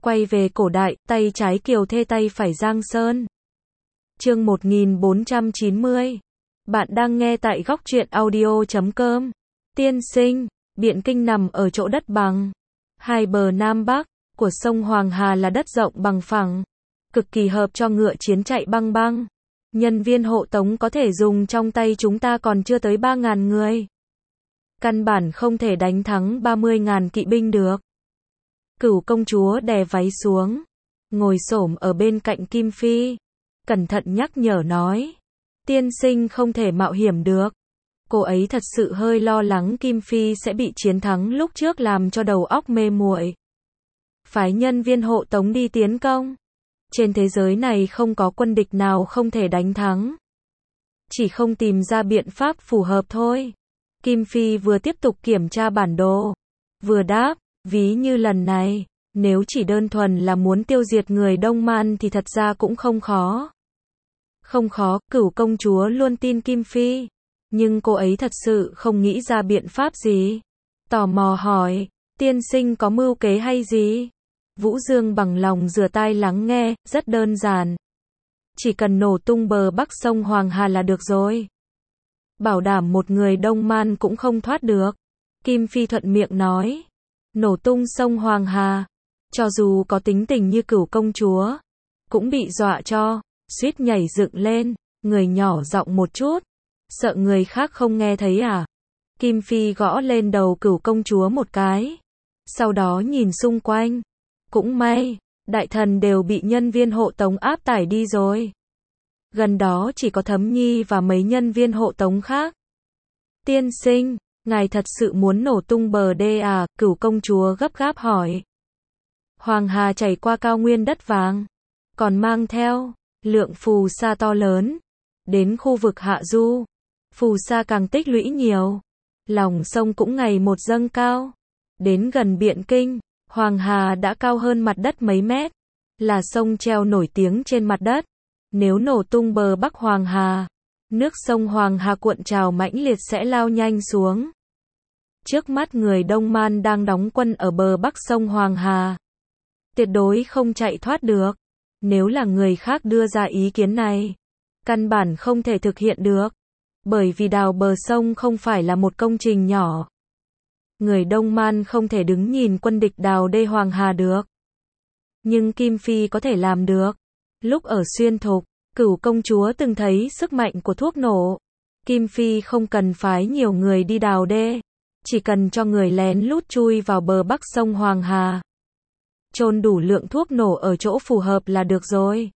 Quay về cổ đại, tay trái Kiều Thê tay phải Giang Sơn. Chương 1490. Bạn đang nghe tại góc truyện audio.com. Tiên sinh, Biện Kinh nằm ở chỗ đất bằng. Hai bờ Nam Bắc của sông Hoàng Hà là đất rộng bằng phẳng, cực kỳ hợp cho ngựa chiến chạy băng băng. Nhân viên hộ tống có thể dùng trong tay chúng ta còn chưa tới 3.000 người. Căn bản không thể đánh thắng 30.000 kỵ binh được. Cửu công chúa đè váy xuống, ngồi xổm ở bên cạnh Kim Phi, cẩn thận nhắc nhở nói. Tiên sinh không thể mạo hiểm được. Cô ấy thật sự hơi lo lắng Kim Phi sẽ bị chiến thắng lúc trước làm cho đầu óc mê muội. Phái nhân viên hộ tống đi tiến công. Trên thế giới này không có quân địch nào không thể đánh thắng. Chỉ không tìm ra biện pháp phù hợp thôi. Kim Phi vừa tiếp tục kiểm tra bản đồ, vừa đáp, ví như lần này, nếu chỉ đơn thuần là muốn tiêu diệt người Đông Man thì thật ra cũng không khó. Không khó, Cửu công chúa luôn tin Kim Phi, nhưng cô ấy thật sự không nghĩ ra biện pháp gì. Tò mò hỏi, tiên sinh có mưu kế hay gì? Vũ Dương bằng lòng rửa tai lắng nghe, rất đơn giản. Chỉ cần nổ tung bờ bắc sông Hoàng Hà là được rồi. Bảo đảm một người Đông Man cũng không thoát được. Kim Phi thuận miệng nói. Nổ tung sông Hoàng Hà, cho dù có tính tình như Cửu công chúa, cũng bị dọa cho, suýt nhảy dựng lên, người nhỏ giọng một chút. Sợ người khác không nghe thấy à? Kim Phi gõ lên đầu Cửu công chúa một cái. Sau đó nhìn xung quanh. Cũng may, đại thần đều bị nhân viên hộ tống áp tải đi rồi. Gần đó chỉ có Thấm Nhi và mấy nhân viên hộ tống khác. Tiên sinh, ngài thật sự muốn nổ tung bờ đê à? Cửu công chúa gấp gáp hỏi. Hoàng Hà chảy qua cao nguyên đất vàng, còn mang theo lượng phù sa to lớn. Đến khu vực hạ du, phù sa càng tích lũy nhiều. Lòng sông cũng ngày một dâng cao. Đến gần Biện Kinh, Hoàng Hà đã cao hơn mặt đất mấy mét. Là sông treo nổi tiếng trên mặt đất. Nếu nổ tung bờ bắc Hoàng Hà, nước sông Hoàng Hà cuộn trào mãnh liệt sẽ lao nhanh xuống. Trước mắt người Đông Man đang đóng quân ở bờ bắc sông Hoàng Hà, tuyệt đối không chạy thoát được. Nếu là người khác đưa ra ý kiến này, căn bản không thể thực hiện được. Bởi vì đào bờ sông không phải là một công trình nhỏ. Người Đông Man không thể đứng nhìn quân địch đào đê Hoàng Hà được. Nhưng Kim Phi có thể làm được. Lúc ở Xuyên Thục, Cửu công chúa từng thấy sức mạnh của thuốc nổ. Kim Phi không cần phái nhiều người đi đào đê, chỉ cần cho người lén lút chui vào bờ bắc sông Hoàng Hà, chôn đủ lượng thuốc nổ ở chỗ phù hợp là được rồi.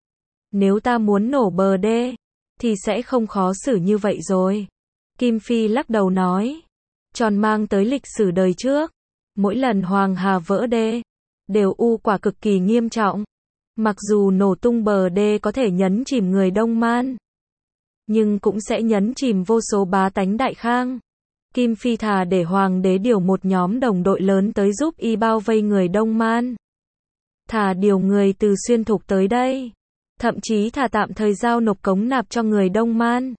Nếu ta muốn nổ bờ đê, thì sẽ không khó xử như vậy rồi. Kim Phi lắc đầu nói. Tròn mang tới lịch sử đời trước, mỗi lần Hoàng Hà vỡ đê, đều u quả cực kỳ nghiêm trọng. Mặc dù nổ tung bờ đê có thể nhấn chìm người Đông Man, nhưng cũng sẽ nhấn chìm vô số bá tánh Đại Khang. Kim Phi thà để hoàng đế điều một nhóm đồng đội lớn tới giúp y bao vây người Đông Man. Thà điều người từ Xuyên Thục tới đây. Thậm chí thà tạm thời giao nộp cống nạp cho người Đông Man.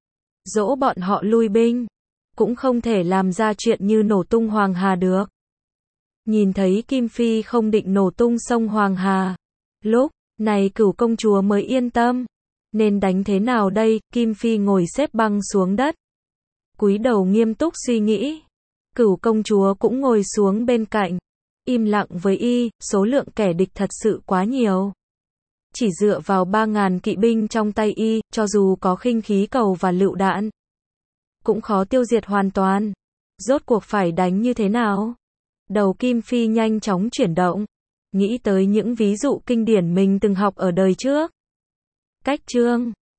Dỗ bọn họ lui binh. Cũng không thể làm ra chuyện như nổ tung Hoàng Hà được. Nhìn thấy Kim Phi không định nổ tung sông Hoàng Hà, lúc này Cửu công chúa mới yên tâm. Nên đánh thế nào đây? Kim Phi ngồi xếp bằng xuống đất, cúi đầu nghiêm túc suy nghĩ. Cửu công chúa cũng ngồi xuống bên cạnh, im lặng với y. Số lượng kẻ địch thật sự quá nhiều. Chỉ dựa vào 3.000 kỵ binh trong tay y, cho dù có khinh khí cầu và lựu đạn, cũng khó tiêu diệt hoàn toàn. Rốt cuộc phải đánh như thế nào? Đầu Kim Phi nhanh chóng chuyển động, nghĩ tới những ví dụ kinh điển mình từng học ở đời trước. Cách chương